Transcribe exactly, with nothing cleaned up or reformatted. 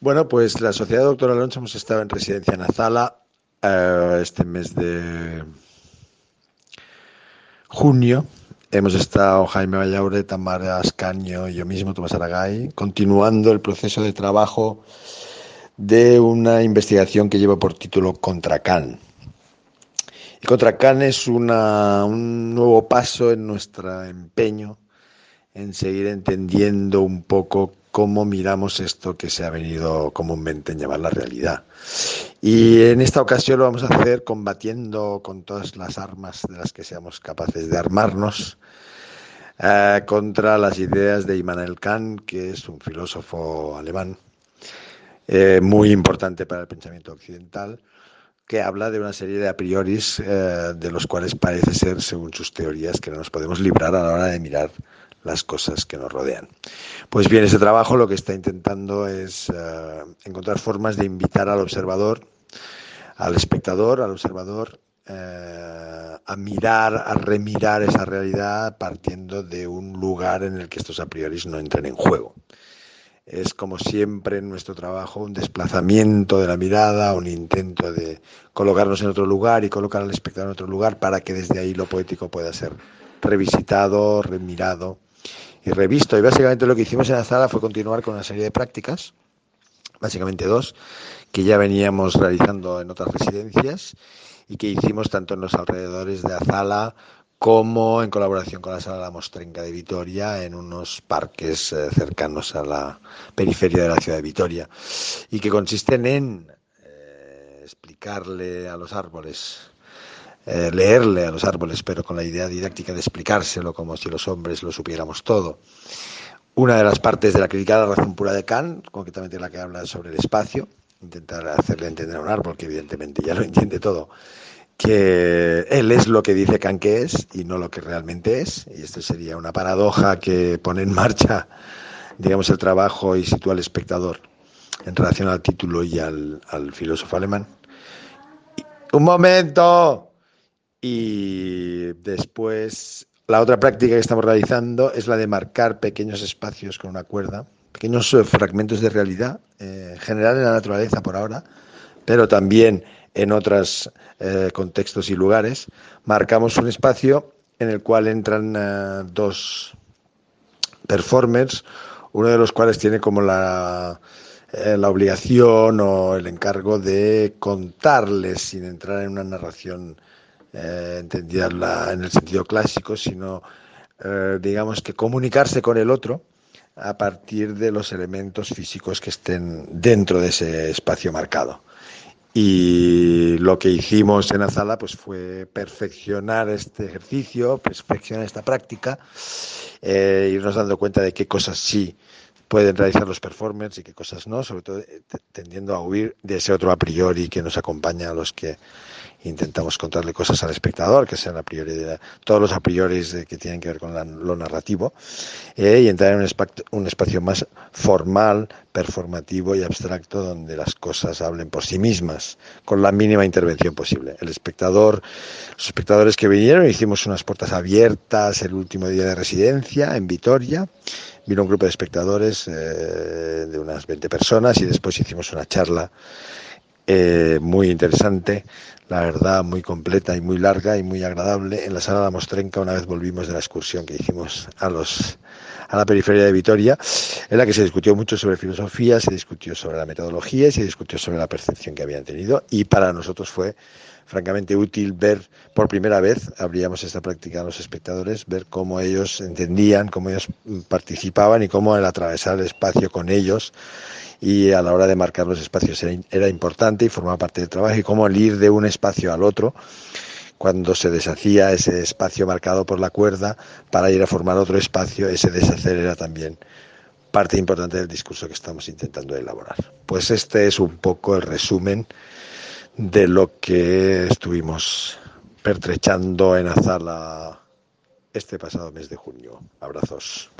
Bueno, pues la Sociedad Doctor Alonso hemos estado en residencia en Azala eh, este mes de junio. Hemos estado Jaime Vallaure, Tamara Ascanio y yo mismo, Tomás Aragay, continuando el proceso de trabajo de una investigación que lleva por título Contracan. Y Contracan es una, un nuevo paso en nuestro empeño en seguir entendiendo un poco cómo miramos esto que se ha venido comúnmente en llamar la realidad. Y en esta ocasión lo vamos a hacer combatiendo con todas las armas de las que seamos capaces de armarnos eh, contra las ideas de Immanuel Kant, que es un filósofo alemán eh, muy importante para el pensamiento occidental, que habla de una serie de a prioris eh, de los cuales parece ser, según sus teorías, que no nos podemos librar a la hora de mirar las cosas que nos rodean. Pues bien, ese trabajo lo que está intentando es eh, encontrar formas de invitar al observador, al espectador, al observador, eh, a mirar, a remirar esa realidad partiendo de un lugar en el que estos a prioris no entren en juego. Es, como siempre en nuestro trabajo, un desplazamiento de la mirada, un intento de colocarnos en otro lugar y colocar al espectador en otro lugar para que desde ahí lo poético pueda ser revisitado, remirado y revisto. Y básicamente lo que hicimos en la sala fue continuar con una serie de prácticas, básicamente dos, que ya veníamos realizando en otras residencias y que hicimos tanto en los alrededores de Azala como en colaboración con la Sala La Mostrenca de Vitoria en unos parques eh, cercanos a la periferia de la ciudad de Vitoria, y que consisten en eh, explicarle a los árboles, eh, leerle a los árboles, pero con la idea didáctica de explicárselo como si los hombres lo supiéramos todo. Una de las partes de la crítica a la razón pura de Kant, concretamente la que habla sobre el espacio, intentar hacerle entender a un árbol, que evidentemente ya lo entiende todo, que él es lo que dice Kant que es y no lo que realmente es, y esto sería una paradoja que pone en marcha, digamos, el trabajo y sitúa al espectador en relación al título y al, al filósofo alemán. Y, ¡un momento! Y después, la otra práctica que estamos realizando es la de marcar pequeños espacios con una cuerda, pequeños eh, fragmentos de realidad, eh, en general en la naturaleza por ahora, pero también en otros eh, contextos y lugares. Marcamos un espacio en el cual entran eh, dos performers, uno de los cuales tiene como la, eh, la obligación o el encargo de contarles, sin entrar en una narración eh, entendida la, en el sentido clásico, sino eh, digamos que comunicarse con el otro a partir de los elementos físicos que estén dentro de ese espacio marcado. Y lo que hicimos en Azala pues fue perfeccionar este ejercicio, perfeccionar esta práctica, eh, irnos dando cuenta de qué cosas sí pueden realizar los performers y qué cosas no, sobre todo tendiendo a huir de ese otro a priori que nos acompaña a los que intentamos contarle cosas al espectador, que sean a priori de la, todos los a priori que tienen que ver con la, lo narrativo, eh, y entrar en un, espacio, un espacio más formal, performativo y abstracto, donde las cosas hablen por sí mismas, con la mínima intervención posible. El espectador, los espectadores que vinieron, hicimos unas puertas abiertas el último día de residencia en Vitoria. Vino un grupo de espectadores eh, de unas veinte personas y después hicimos una charla eh, muy interesante, la verdad, muy completa y muy larga y muy agradable en la Sala La Mostrenca, una vez volvimos de la excursión que hicimos a los a la periferia de Vitoria, en la que se discutió mucho sobre filosofía, se discutió sobre la metodología y se discutió sobre la percepción que habían tenido, y para nosotros fue francamente útil ver por primera vez, abríamos esta práctica a los espectadores, ver cómo ellos entendían, cómo ellos participaban y cómo el atravesar el espacio con ellos y a la hora de marcar los espacios era, era importante y formaba parte del trabajo, y cómo el ir de un espacio al otro, cuando se deshacía ese espacio marcado por la cuerda para ir a formar otro espacio, ese deshacer era también parte importante del discurso que estamos intentando elaborar. Pues este es un poco el resumen de lo que estuvimos pertrechando en Azala este pasado mes de junio. Abrazos.